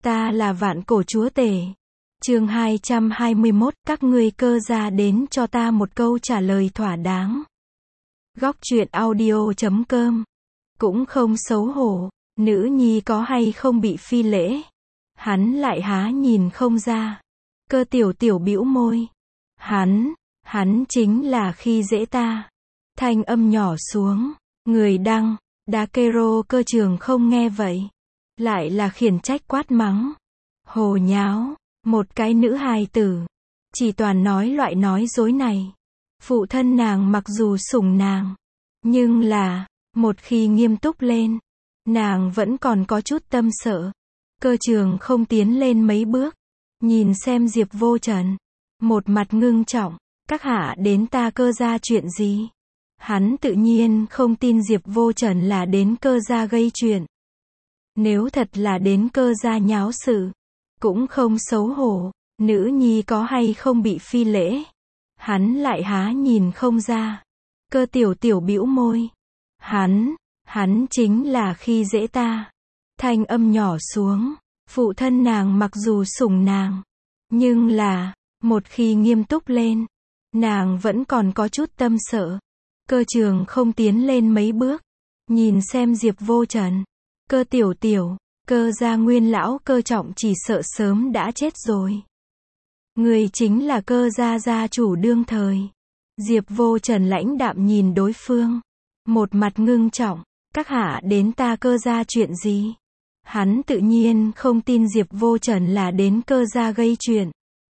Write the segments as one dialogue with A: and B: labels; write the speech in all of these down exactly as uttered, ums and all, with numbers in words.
A: Ta là vạn cổ chúa tể. Chương hai trăm hai mươi mốt, các ngươi cơ gia đến cho ta một câu trả lời thỏa đáng. Góc truyện audio chấm com. Cũng không xấu hổ, nữ nhi có hay không bị phi lễ. Hắn lại há nhìn không ra. Cơ tiểu tiểu bĩu môi. Hắn, hắn chính là khi dễ ta. Thanh âm nhỏ xuống. Người đăng, Dakero cơ trường không nghe vậy. Lại là khiển trách quát mắng. Hồ nháo, một cái nữ hài tử. Chỉ toàn nói loại nói dối này. Phụ thân nàng mặc dù sủng nàng. Nhưng là, một khi nghiêm túc lên, nàng vẫn còn có chút tâm sợ. Cơ trường không tiến lên mấy bước. Nhìn xem Diệp Vô Trần. Một mặt ngưng trọng. Các hạ đến ta cơ gia chuyện gì? Hắn tự nhiên không tin Diệp Vô Trần là đến cơ gia gây chuyện. Nếu thật là đến cơ gia nháo sự, cũng không xấu hổ, nữ nhi có hay không bị phi lễ. Hắn lại há nhìn không ra. Cơ tiểu tiểu bĩu môi. Hắn, hắn chính là khi dễ ta. Thanh âm nhỏ xuống. Phụ thân nàng mặc dù sủng nàng, nhưng là, một khi nghiêm túc lên, nàng vẫn còn có chút tâm sợ. Cơ trường không tiến lên mấy bước. Nhìn xem Diệp Vô Trần. Cơ tiểu tiểu, cơ gia nguyên lão cơ trọng chỉ sợ sớm đã chết rồi. Người chính là cơ gia gia chủ đương thời. Diệp Vô Trần lãnh đạm nhìn đối phương. Một mặt ngưng trọng. Các hạ đến ta cơ gia chuyện gì? Hắn tự nhiên không tin Diệp Vô Trần là đến cơ gia gây chuyện.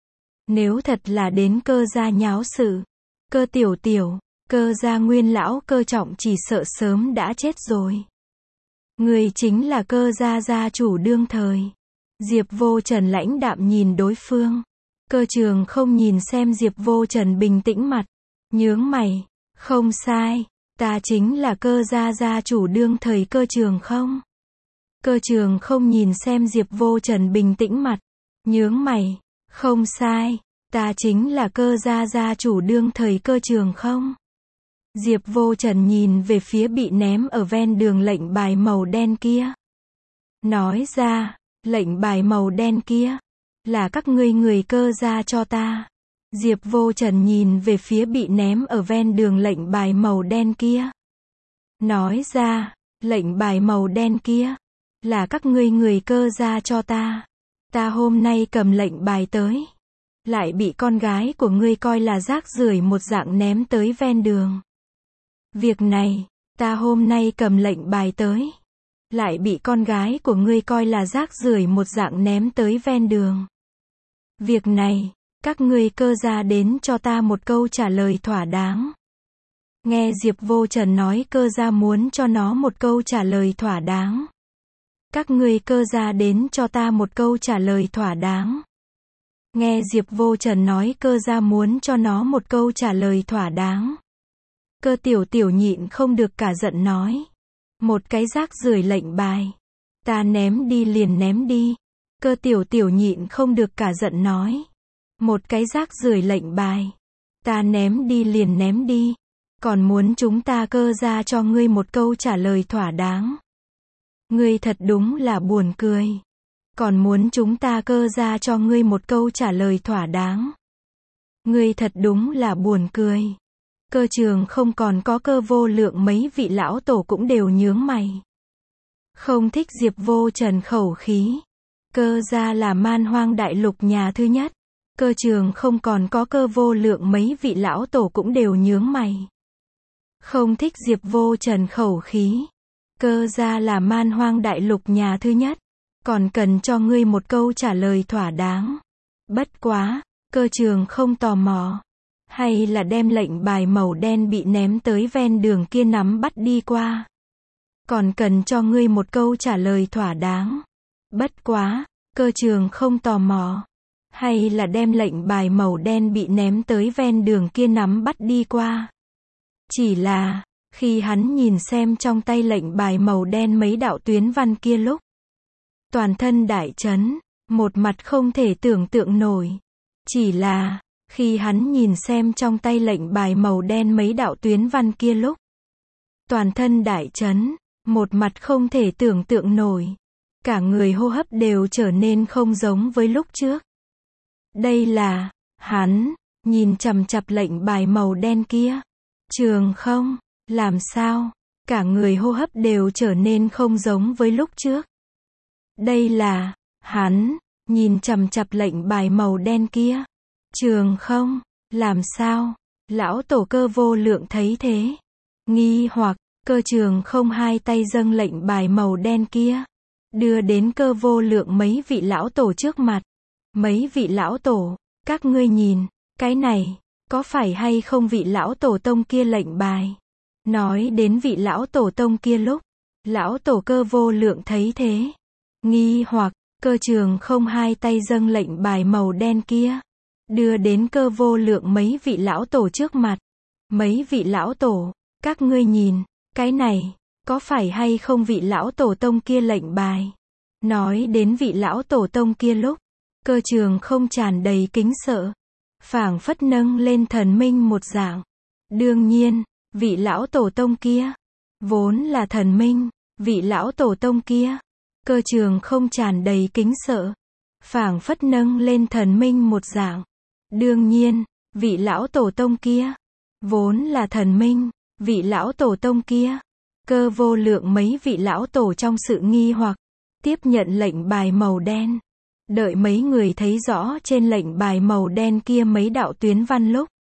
A: Nếu thật là đến cơ gia nháo sự. Cơ tiểu tiểu, cơ gia nguyên lão cơ trọng chỉ sợ sớm đã chết rồi. Người chính là cơ gia gia chủ đương thời. Diệp Vô Trần lãnh đạm nhìn đối phương. Cơ trường không nhìn xem Diệp Vô Trần bình tĩnh mặt. Nhướng mày. Không sai. Ta chính là cơ gia gia chủ đương thời cơ trường không. Cơ trường không nhìn xem Diệp Vô Trần bình tĩnh mặt. Nhướng mày. Không sai. Ta chính là cơ gia gia chủ đương thời cơ trường không. Diệp Vô Trần nhìn về phía bị ném ở ven đường lệnh bài màu đen kia. Nói ra, lệnh bài màu đen kia, là các ngươi người cơ gia cho ta. Diệp Vô Trần nhìn về phía bị ném ở ven đường lệnh bài màu đen kia. Nói ra, lệnh bài màu đen kia, là các ngươi người cơ gia cho ta. Ta hôm nay cầm lệnh bài tới. Lại bị con gái của ngươi coi là rác rưởi một dạng ném tới ven đường. Việc này, ta hôm nay cầm lệnh bài tới. Lại bị con gái của ngươi coi là rác rưởi một dạng ném tới ven đường. Việc này, các ngươi cơ gia đến cho ta một câu trả lời thỏa đáng. Nghe Diệp Vô Trần nói cơ gia muốn cho nó một câu trả lời thỏa đáng. Các ngươi cơ gia đến cho ta một câu trả lời thỏa đáng. Nghe Diệp Vô Trần nói cơ gia muốn cho nó một câu trả lời thỏa đáng. Cơ tiểu tiểu nhịn không được cả giận nói. Một cái rác rưởi lệnh bài. Ta ném đi liền ném đi. Cơ tiểu tiểu nhịn không được cả giận nói. Một cái rác rưởi lệnh bài. Ta ném đi liền ném đi. Còn muốn chúng ta cơ gia cho ngươi một câu trả lời thỏa đáng. Ngươi thật đúng là buồn cười. Còn muốn chúng ta cơ gia cho ngươi một câu trả lời thỏa đáng. Ngươi thật đúng là buồn cười. Cơ trường không còn có cơ vô lượng mấy vị lão tổ cũng đều nhướng mày. Không thích Diệp Vô Trần khẩu khí. Cơ gia là man hoang đại lục nhà thứ nhất. Cơ trường không còn có cơ vô lượng mấy vị lão tổ cũng đều nhướng mày. Không thích Diệp Vô Trần khẩu khí. Cơ gia là man hoang đại lục nhà thứ nhất. Còn cần cho ngươi một câu trả lời thỏa đáng. Bất quá, cơ trường không tò mò. Hay là đem lệnh bài màu đen bị ném tới ven đường kia nắm bắt đi qua. Còn cần cho ngươi một câu trả lời thỏa đáng. Bất quá, cơ trường không tò mò. Hay là đem lệnh bài màu đen bị ném tới ven đường kia nắm bắt đi qua. Chỉ là, khi hắn nhìn xem trong tay lệnh bài màu đen mấy đạo tuyến văn kia lúc. Toàn thân đại chấn, một mặt không thể tưởng tượng nổi. Chỉ là, khi hắn nhìn xem trong tay lệnh bài màu đen mấy đạo tuyến văn kia lúc. Toàn thân đại chấn, một mặt không thể tưởng tượng nổi. Cả người hô hấp đều trở nên không giống với lúc trước. Đây là, hắn, nhìn chằm chằm lệnh bài màu đen kia. Trường không, làm sao? Cả người hô hấp đều trở nên không giống với lúc trước. Đây là, hắn, nhìn chằm chằm lệnh bài màu đen kia. Trường không, làm sao? Lão tổ Cơ Vô Lượng thấy thế. Nghi hoặc, Cơ Trường không hai tay dâng lệnh bài màu đen kia. Đưa đến Cơ Vô Lượng mấy vị lão tổ trước mặt. Mấy vị lão tổ, các ngươi nhìn, cái này, có phải hay không vị lão tổ tông kia lệnh bài? Nói đến vị lão tổ tông kia lúc, lão tổ Cơ Vô Lượng thấy thế. Nghi hoặc, Cơ Trường không hai tay dâng lệnh bài màu đen kia. Đưa đến Cơ Vô Lượng mấy vị lão tổ trước mặt. Mấy vị lão tổ, các ngươi nhìn, cái này, có phải hay không vị lão tổ tông kia lệnh bài? Nói đến vị lão tổ tông kia lúc, Cơ Trường không tràn đầy kính sợ. Phảng phất nâng lên thần minh một dạng. Đương nhiên, vị lão tổ tông kia, vốn là thần minh, vị lão tổ tông kia. Cơ Trường không tràn đầy kính sợ. Phảng phất nâng lên thần minh một dạng. Đương nhiên, vị lão tổ tông kia, vốn là thần minh, vị lão tổ tông kia. Cơ Vô Lượng mấy vị lão tổ trong sự nghi hoặc, tiếp nhận lệnh bài màu đen. Đợi mấy người thấy rõ trên lệnh bài màu đen kia mấy đạo tuyến văn lúc.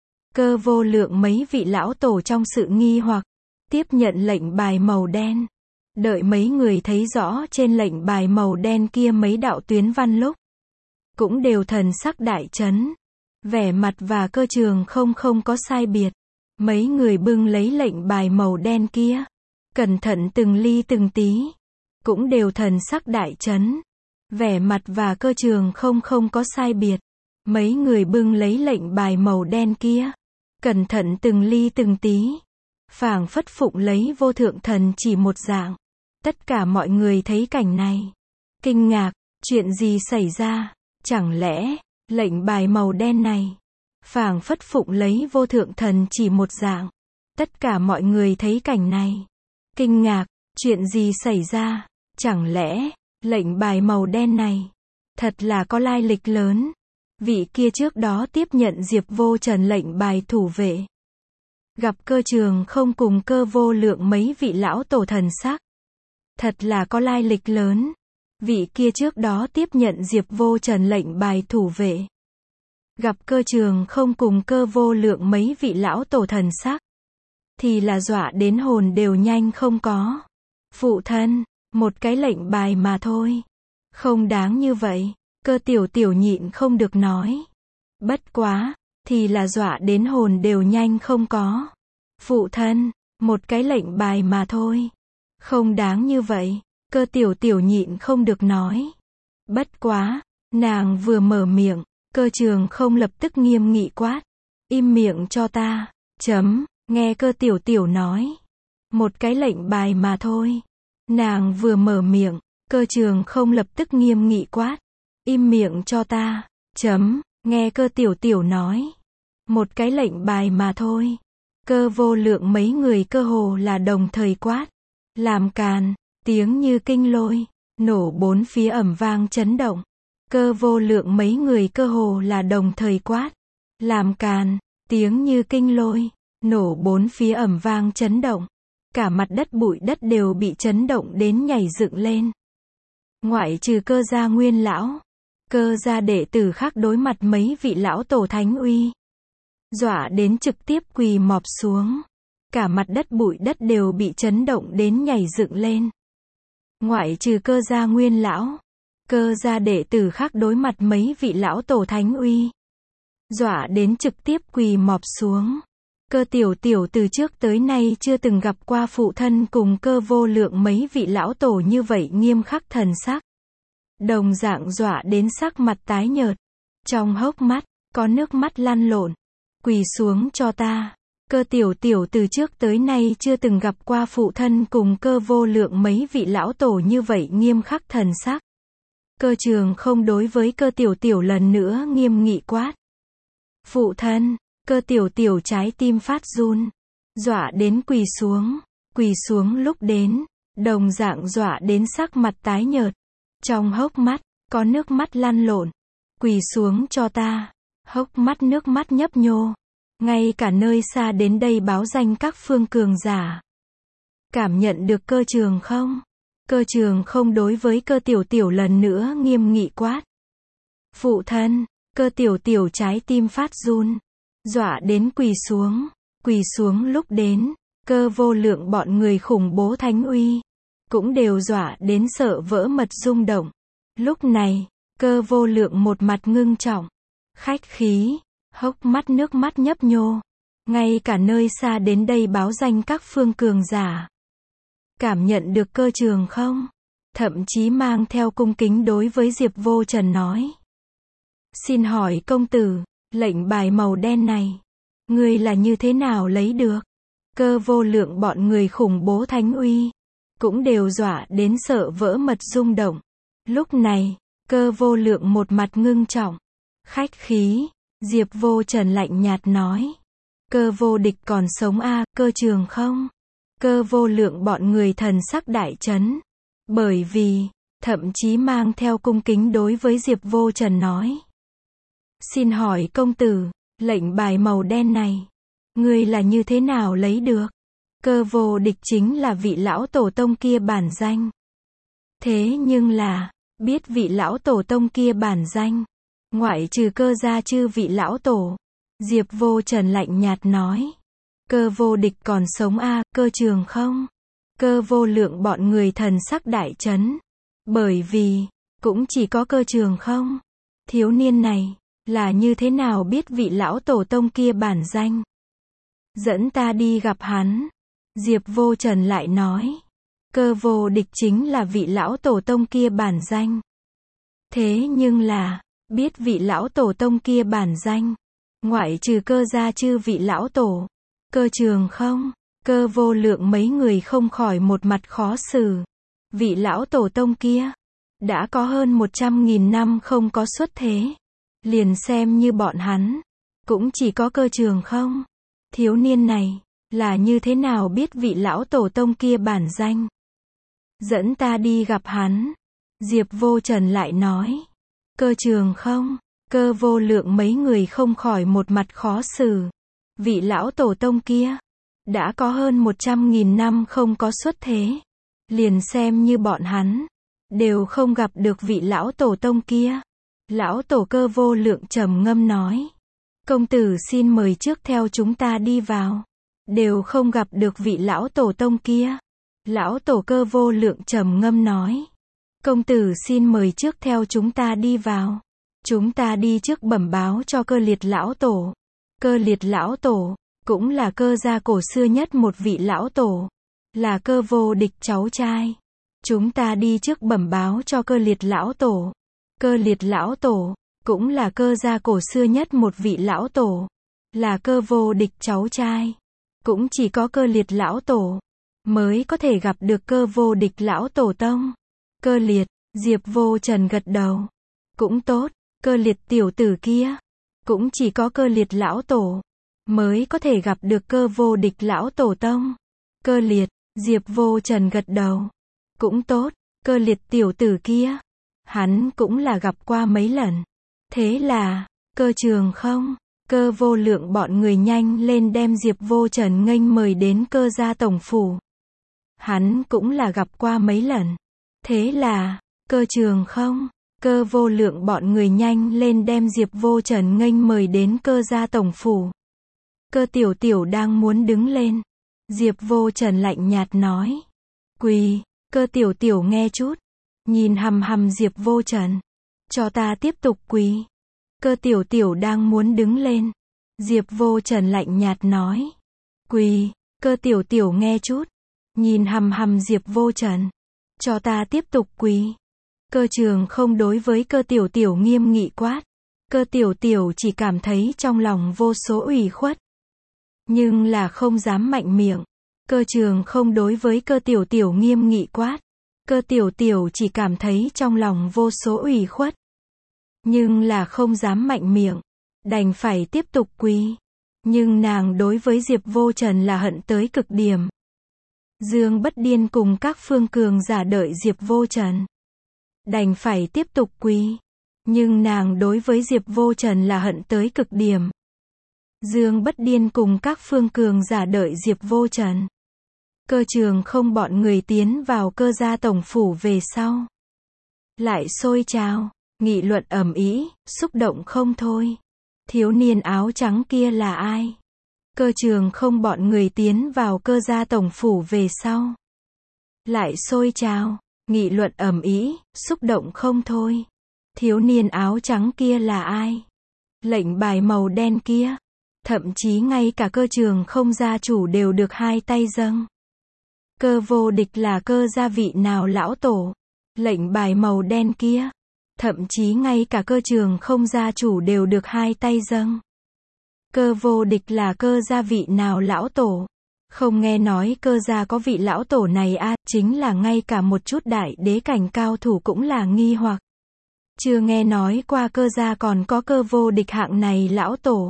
A: Cơ Vô Lượng mấy vị lão tổ trong sự nghi hoặc, tiếp nhận lệnh bài màu đen. Đợi mấy người thấy rõ trên lệnh bài màu đen kia mấy đạo tuyến văn lúc. Cũng đều thần sắc đại chấn. Vẻ mặt và Cơ Trường không không có sai biệt. Mấy người bưng lấy lệnh bài màu đen kia. Cẩn thận từng ly từng tí. Cũng đều thần sắc đại chấn. Vẻ mặt và Cơ Trường không không có sai biệt. Mấy người bưng lấy lệnh bài màu đen kia. Cẩn thận từng ly từng tí. Phảng phất phụng lấy vô thượng thần chỉ một dạng. Tất cả mọi người thấy cảnh này. Kinh ngạc, chuyện gì xảy ra? Chẳng lẽ, lệnh bài màu đen này, phảng phất phụng lấy vô thượng thần chỉ một dạng. Tất cả mọi người thấy cảnh này. Kinh ngạc, chuyện gì xảy ra? Chẳng lẽ, lệnh bài màu đen này, thật là có lai lịch lớn. Vị kia trước đó tiếp nhận Diệp Vô Trần lệnh bài thủ vệ. Gặp Cơ Trường không cùng Cơ Vô Lượng mấy vị lão tổ thần sắc. Thật là có lai lịch lớn. Vị kia trước đó tiếp nhận Diệp Vô Trần lệnh bài thủ vệ. Gặp Cơ Trường không cùng Cơ Vô Lượng mấy vị lão tổ thần sắc. Thì là dọa đến hồn đều nhanh không có. Phụ thân, một cái lệnh bài mà thôi. Không đáng như vậy. Cơ tiểu tiểu nhịn không được nói. Bất quá, thì là dọa đến hồn đều nhanh không có. Phụ thân, một cái lệnh bài mà thôi. Không đáng như vậy. Cơ tiểu tiểu nhịn không được nói. Bất quá, nàng vừa mở miệng, Cơ Trường không lập tức nghiêm nghị quát. Im miệng cho ta. Chấm, nghe Cơ tiểu tiểu nói. Một cái lệnh bài mà thôi. Nàng vừa mở miệng, Cơ Trường không lập tức nghiêm nghị quát. Im miệng cho ta. Chấm, nghe Cơ tiểu tiểu nói. Một cái lệnh bài mà thôi. Cơ Vô Lượng mấy người cơ hồ là đồng thời quát. Làm càn, tiếng như kinh lôi, nổ bốn phía ầm vang chấn động. Cơ Vô Lượng mấy người cơ hồ là đồng thời quát. Làm càn, tiếng như kinh lôi, nổ bốn phía ầm vang chấn động. Cả mặt đất bụi đất đều bị chấn động đến nhảy dựng lên. Ngoại trừ Cơ gia nguyên lão, Cơ gia đệ tử khác đối mặt mấy vị lão tổ thánh uy. Dọa đến trực tiếp quỳ mọp xuống. Cả mặt đất bụi đất đều bị chấn động đến nhảy dựng lên. Ngoại trừ Cơ gia nguyên lão, Cơ gia đệ tử khác đối mặt mấy vị lão tổ thánh uy. Dọa đến trực tiếp quỳ mọp xuống. Cơ tiểu tiểu từ trước tới nay chưa từng gặp qua phụ thân cùng Cơ Vô Lượng mấy vị lão tổ như vậy nghiêm khắc thần sắc. Đồng dạng dọa đến sắc mặt tái nhợt. Trong hốc mắt, có nước mắt lăn lộn. Quỳ xuống cho ta. Cơ tiểu tiểu từ trước tới nay chưa từng gặp qua phụ thân cùng Cơ Vô Lượng mấy vị lão tổ như vậy nghiêm khắc thần sắc. Cơ Trường không đối với Cơ tiểu tiểu lần nữa nghiêm nghị quát. Phụ thân, Cơ tiểu tiểu trái tim phát run. Dọa đến quỳ xuống. Quỳ xuống lúc đến, đồng dạng dọa đến sắc mặt tái nhợt. Trong hốc mắt, có nước mắt lăn lộn. Quỳ xuống cho ta. Hốc mắt nước mắt nhấp nhô. Ngay cả nơi xa đến đây báo danh các phương cường giả. Cảm nhận được Cơ Trường không? Cơ Trường không đối với Cơ Tiểu Tiểu lần nữa nghiêm nghị quát. Phụ thân, Cơ Tiểu Tiểu trái tim phát run. Dọa đến quỳ xuống. Quỳ xuống lúc đến, Cơ Vô Lượng bọn người khủng bố thánh uy. Cũng đều dọa đến sợ vỡ mật rung động. Lúc này, Cơ Vô Lượng một mặt ngưng trọng. Khách khí, hốc mắt nước mắt nhấp nhô. Ngay cả nơi xa đến đây báo danh các phương cường giả. Cảm nhận được Cơ Trường không? Thậm chí mang theo cung kính đối với Diệp Vô Trần nói. Xin hỏi công tử, lệnh bài màu đen này, ngươi là như thế nào lấy được? Cơ Vô Lượng bọn người khủng bố thánh uy. Cũng đều dọa đến sợ vỡ mật rung động. Lúc này, Cơ Vô Lượng một mặt ngưng trọng. Khách khí, Diệp Vô Trần lạnh nhạt nói. Cơ vô địch còn sống a, à, Cơ Trường không? Cơ Vô Lượng bọn người thần sắc đại chấn. Bởi vì, thậm chí mang theo cung kính đối với Diệp Vô Trần nói. Xin hỏi công tử, lệnh bài màu đen này, ngươi là như thế nào lấy được? Cơ vô địch chính là vị lão tổ tông kia bản danh. Thế nhưng là, biết vị lão tổ tông kia bản danh, ngoại trừ Cơ gia chư vị lão tổ. Diệp Vô Trần lạnh nhạt nói. Cơ vô địch còn sống a, à, Cơ Trường không? Cơ Vô Lượng bọn người thần sắc đại chấn. Bởi vì, cũng chỉ có Cơ Trường không? Thiếu niên này, là như thế nào biết vị lão tổ tông kia bản danh? Dẫn ta đi gặp hắn. Diệp Vô Trần lại nói. Cơ vô địch chính là vị lão tổ tông kia bản danh. Thế nhưng là, biết vị lão tổ tông kia bản danh, ngoại trừ Cơ gia chư vị lão tổ. Cơ Trường không? Cơ Vô Lượng mấy người không khỏi một mặt khó xử. Vị lão tổ tông kia, đã có hơn một trăm nghìn năm không có xuất thế. Liền xem như bọn hắn, cũng chỉ có Cơ Trường không? Thiếu niên này, là như thế nào biết vị lão tổ tông kia bản danh? Dẫn ta đi gặp hắn. Diệp Vô Trần lại nói. Cơ Trường không? Cơ Vô Lượng mấy người không khỏi một mặt khó xử. Vị lão tổ tông kia, đã có hơn một trăm nghìn năm không có xuất thế. Liền xem như bọn hắn, đều không gặp được vị lão tổ tông kia. Lão tổ Cơ Vô Lượng trầm ngâm nói. Công tử xin mời trước theo chúng ta đi vào. Đều không gặp được vị lão tổ tông kia. Lão tổ Cơ Vô Lượng trầm ngâm nói. Công tử xin mời trước theo chúng ta đi vào. Chúng ta đi trước bẩm báo cho Cơ Liệt lão tổ. Cơ Liệt lão tổ, cũng là Cơ gia cổ xưa nhất một vị lão tổ. Là Cơ vô địch cháu trai. Chúng ta đi trước bẩm báo cho Cơ Liệt lão tổ. Cơ Liệt lão tổ, cũng là Cơ gia cổ xưa nhất một vị lão tổ. Là Cơ vô địch cháu trai. Cũng chỉ có Cơ Liệt lão tổ, mới có thể gặp được Cơ vô địch lão tổ tông. Cơ Liệt, Diệp Vô Trần gật đầu. Cũng tốt, Cơ Liệt tiểu tử kia, cũng chỉ có Cơ Liệt lão tổ, mới có thể gặp được Cơ vô địch lão tổ tông. Cơ Liệt, Diệp Vô Trần gật đầu. Cũng tốt, Cơ Liệt tiểu tử kia, hắn cũng là gặp qua mấy lần. Thế là, Cơ Trường không? Cơ Vô Lượng bọn người nhanh lên đem Diệp Vô Trần nghênh mời đến Cơ gia tổng phủ. Hắn cũng là gặp qua mấy lần. Thế là, Cơ Trường không? Cơ Vô Lượng bọn người nhanh lên đem Diệp Vô Trần nghênh mời đến Cơ gia tổng phủ. Cơ Tiểu Tiểu đang muốn đứng lên. Diệp Vô Trần lạnh nhạt nói. Quỳ. Cơ Tiểu Tiểu nghe chút. Nhìn hằm hằm Diệp Vô Trần. Cho ta tiếp tục quỳ. Cơ Tiểu Tiểu đang muốn đứng lên. Diệp Vô Trần lạnh nhạt nói. Quỳ. Cơ Tiểu Tiểu nghe chút. Nhìn hằm hằm Diệp Vô Trần. Cho ta tiếp tục quỳ. Cơ Trường không đối với Cơ Tiểu Tiểu nghiêm nghị quát. Cơ Tiểu Tiểu chỉ cảm thấy trong lòng vô số ủy khuất. Nhưng là không dám mạnh miệng. Cơ Trường không đối với Cơ Tiểu Tiểu nghiêm nghị quát. Cơ Tiểu Tiểu chỉ cảm thấy trong lòng vô số ủy khuất. Nhưng là không dám mạnh miệng. Đành phải tiếp tục quỳ. Nhưng nàng đối với Diệp Vô Trần là hận tới cực điểm. Dương Bất Điên cùng các phương cường giả đợi Diệp Vô Trần. Đành phải tiếp tục quỳ. Nhưng nàng đối với Diệp Vô Trần là hận tới cực điểm. Dương Bất Điên cùng các phương cường giả đợi Diệp Vô Trần. Cơ Trường Không bọn người tiến vào Cơ gia tổng phủ về sau. Lại xôi trào, nghị luận ầm ĩ, xúc động không thôi. Thiếu niên áo trắng kia là ai? Cơ Trường Không bọn người tiến vào Cơ gia tổng phủ về sau. Lại xôi trào, nghị luận ầm ĩ, xúc động không thôi. Thiếu niên áo trắng kia là ai? Lệnh bài màu đen kia. Thậm chí ngay cả Cơ Trường Không gia chủ đều được hai tay dâng. Cơ vô địch là Cơ gia vị nào lão tổ? Lệnh bài màu đen kia. Thậm chí ngay cả Cơ Trường Không gia chủ đều được hai tay dâng. Cơ vô địch là Cơ gia vị nào lão tổ? Không nghe nói Cơ gia có vị lão tổ này a, à, chính là ngay cả một chút đại đế cảnh cao thủ cũng là nghi hoặc. Chưa nghe nói qua Cơ gia còn có Cơ vô địch hạng này lão tổ.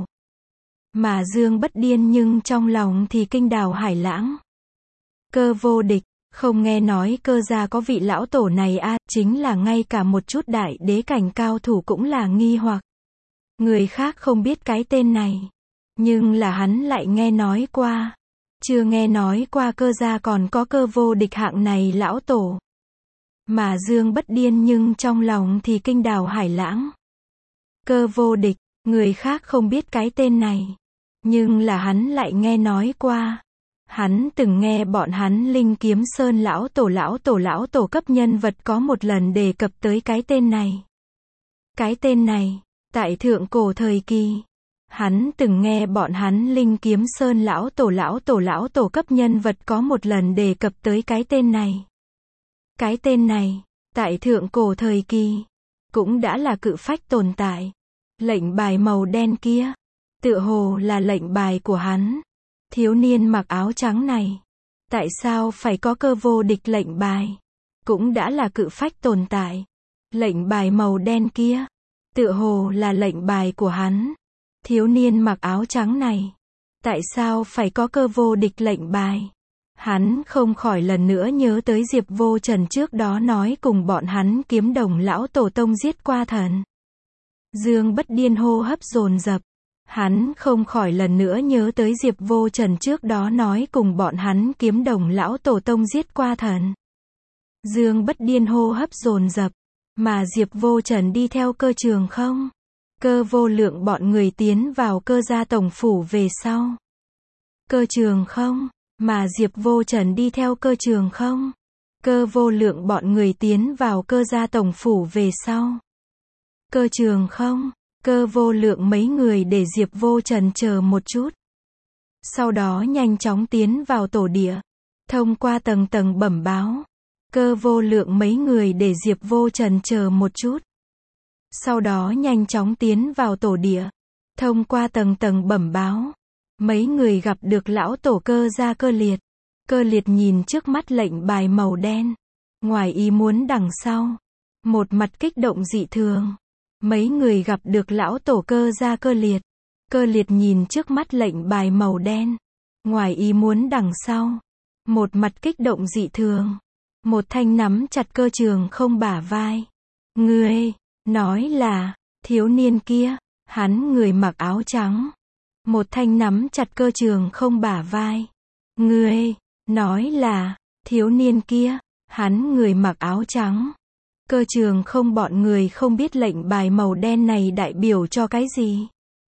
A: Mà Dương Bất Điên nhưng trong lòng thì kinh đào hải lãng. Cơ vô địch, không nghe nói Cơ gia có vị lão tổ này a, à, chính là ngay cả một chút đại đế cảnh cao thủ cũng là nghi hoặc. Người khác không biết cái tên này. Nhưng là hắn lại nghe nói qua. Chưa nghe nói qua Cơ gia còn có Cơ vô địch hạng này lão tổ. Mà Dương Bất Điên nhưng trong lòng thì kinh đào hải lãng. Cơ vô địch, người khác không biết cái tên này. Nhưng là hắn lại nghe nói qua. Hắn từng nghe bọn hắn Linh Kiếm Sơn lão tổ lão tổ lão tổ cấp nhân vật có một lần đề cập tới cái tên này. Cái tên này, tại thượng cổ thời kỳ, hắn từng nghe bọn hắn Linh Kiếm Sơn lão tổ lão tổ lão tổ cấp nhân vật có một lần đề cập tới cái tên này. Cái tên này, tại thượng cổ thời kỳ, cũng đã là cự phách tồn tại. Lệnh bài màu đen kia, tựa hồ là lệnh bài của hắn. Thiếu niên mặc áo trắng này, tại sao phải có Cơ vô địch lệnh bài? Cũng đã là cự phách tồn tại. Lệnh bài màu đen kia, tựa hồ là lệnh bài của hắn. Thiếu niên mặc áo trắng này, tại sao phải có Cơ vô địch lệnh bài? Hắn không khỏi lần nữa nhớ tới Diệp Vô Trần trước đó nói cùng bọn hắn Kiếm Đồng lão tổ tông giết qua thần. Dương Bất Điên hô hấp dồn dập. Hắn không khỏi lần nữa nhớ tới Diệp Vô Trần trước đó nói cùng bọn hắn Kiếm Đồng lão tổ tông giết qua thần. Dương Bất Điên hô hấp dồn dập. Mà Diệp Vô Trần đi theo Cơ Trường Không, Cơ Vô Lượng bọn người tiến vào Cơ gia tổng phủ về sau. Cơ Trường Không, mà Diệp Vô Trần đi theo Cơ Trường Không, Cơ Vô Lượng bọn người tiến vào Cơ gia tổng phủ về sau. Cơ Trường Không, Cơ Vô Lượng mấy người để Diệp Vô Trần chờ một chút. Sau đó nhanh chóng tiến vào tổ địa. Thông qua tầng tầng bẩm báo. Cơ Vô Lượng mấy người để Diệp Vô Trần chờ một chút. Sau đó nhanh chóng tiến vào tổ địa. Thông qua tầng tầng bẩm báo. Mấy người gặp được lão tổ Cơ gia Cơ Liệt. Cơ Liệt nhìn trước mắt lệnh bài màu đen. Ngoài ý muốn đằng sau. Một mặt kích động dị thường. Mấy người gặp được lão tổ Cơ gia Cơ Liệt. Cơ Liệt nhìn trước mắt lệnh bài màu đen. Ngoài ý muốn đằng sau. Một mặt kích động dị thường. Một thanh nắm chặt Cơ Trường Không bả vai. Ngươi, nói là, thiếu niên kia, hắn người mặc áo trắng. Một thanh nắm chặt Cơ Trường Không bả vai. Ngươi, nói là, thiếu niên kia, hắn người mặc áo trắng. Cơ Trường Không bọn người không biết lệnh bài màu đen này đại biểu cho cái gì.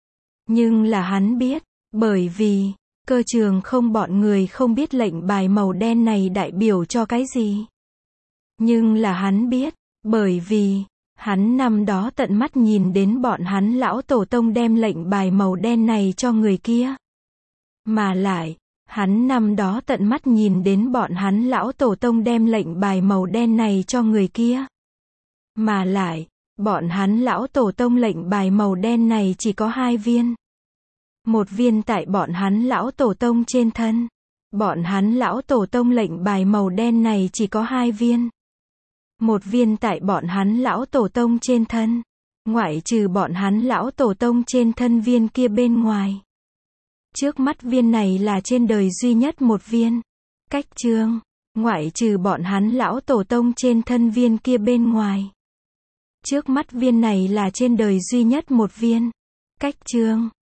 A: Nhưng là hắn biết, bởi vì, Cơ Trường Không bọn người không biết lệnh bài màu đen này đại biểu cho cái gì. Nhưng là hắn biết, bởi vì, hắn năm đó tận mắt nhìn đến bọn hắn lão tổ tông đem lệnh bài màu đen này cho người kia. Mà lại, hắn năm đó tận mắt nhìn đến bọn hắn lão tổ tông đem lệnh bài màu đen này cho người kia. Mà lại, bọn hắn lão tổ tông lệnh bài màu đen này chỉ có hai viên. Một viên tại bọn hắn lão tổ tông trên thân. Bọn hắn lão tổ tông lệnh bài màu đen này chỉ có hai viên. Một viên tại bọn hắn lão tổ tông trên thân. Ngoại trừ bọn hắn lão tổ tông trên thân viên kia bên ngoài. Trước mắt viên này là trên đời duy nhất một viên. Cách chương. Ngoại trừ bọn hắn lão tổ tông trên thân viên kia bên ngoài. Trước mắt viên này là trên đời duy nhất một viên. Cách chương.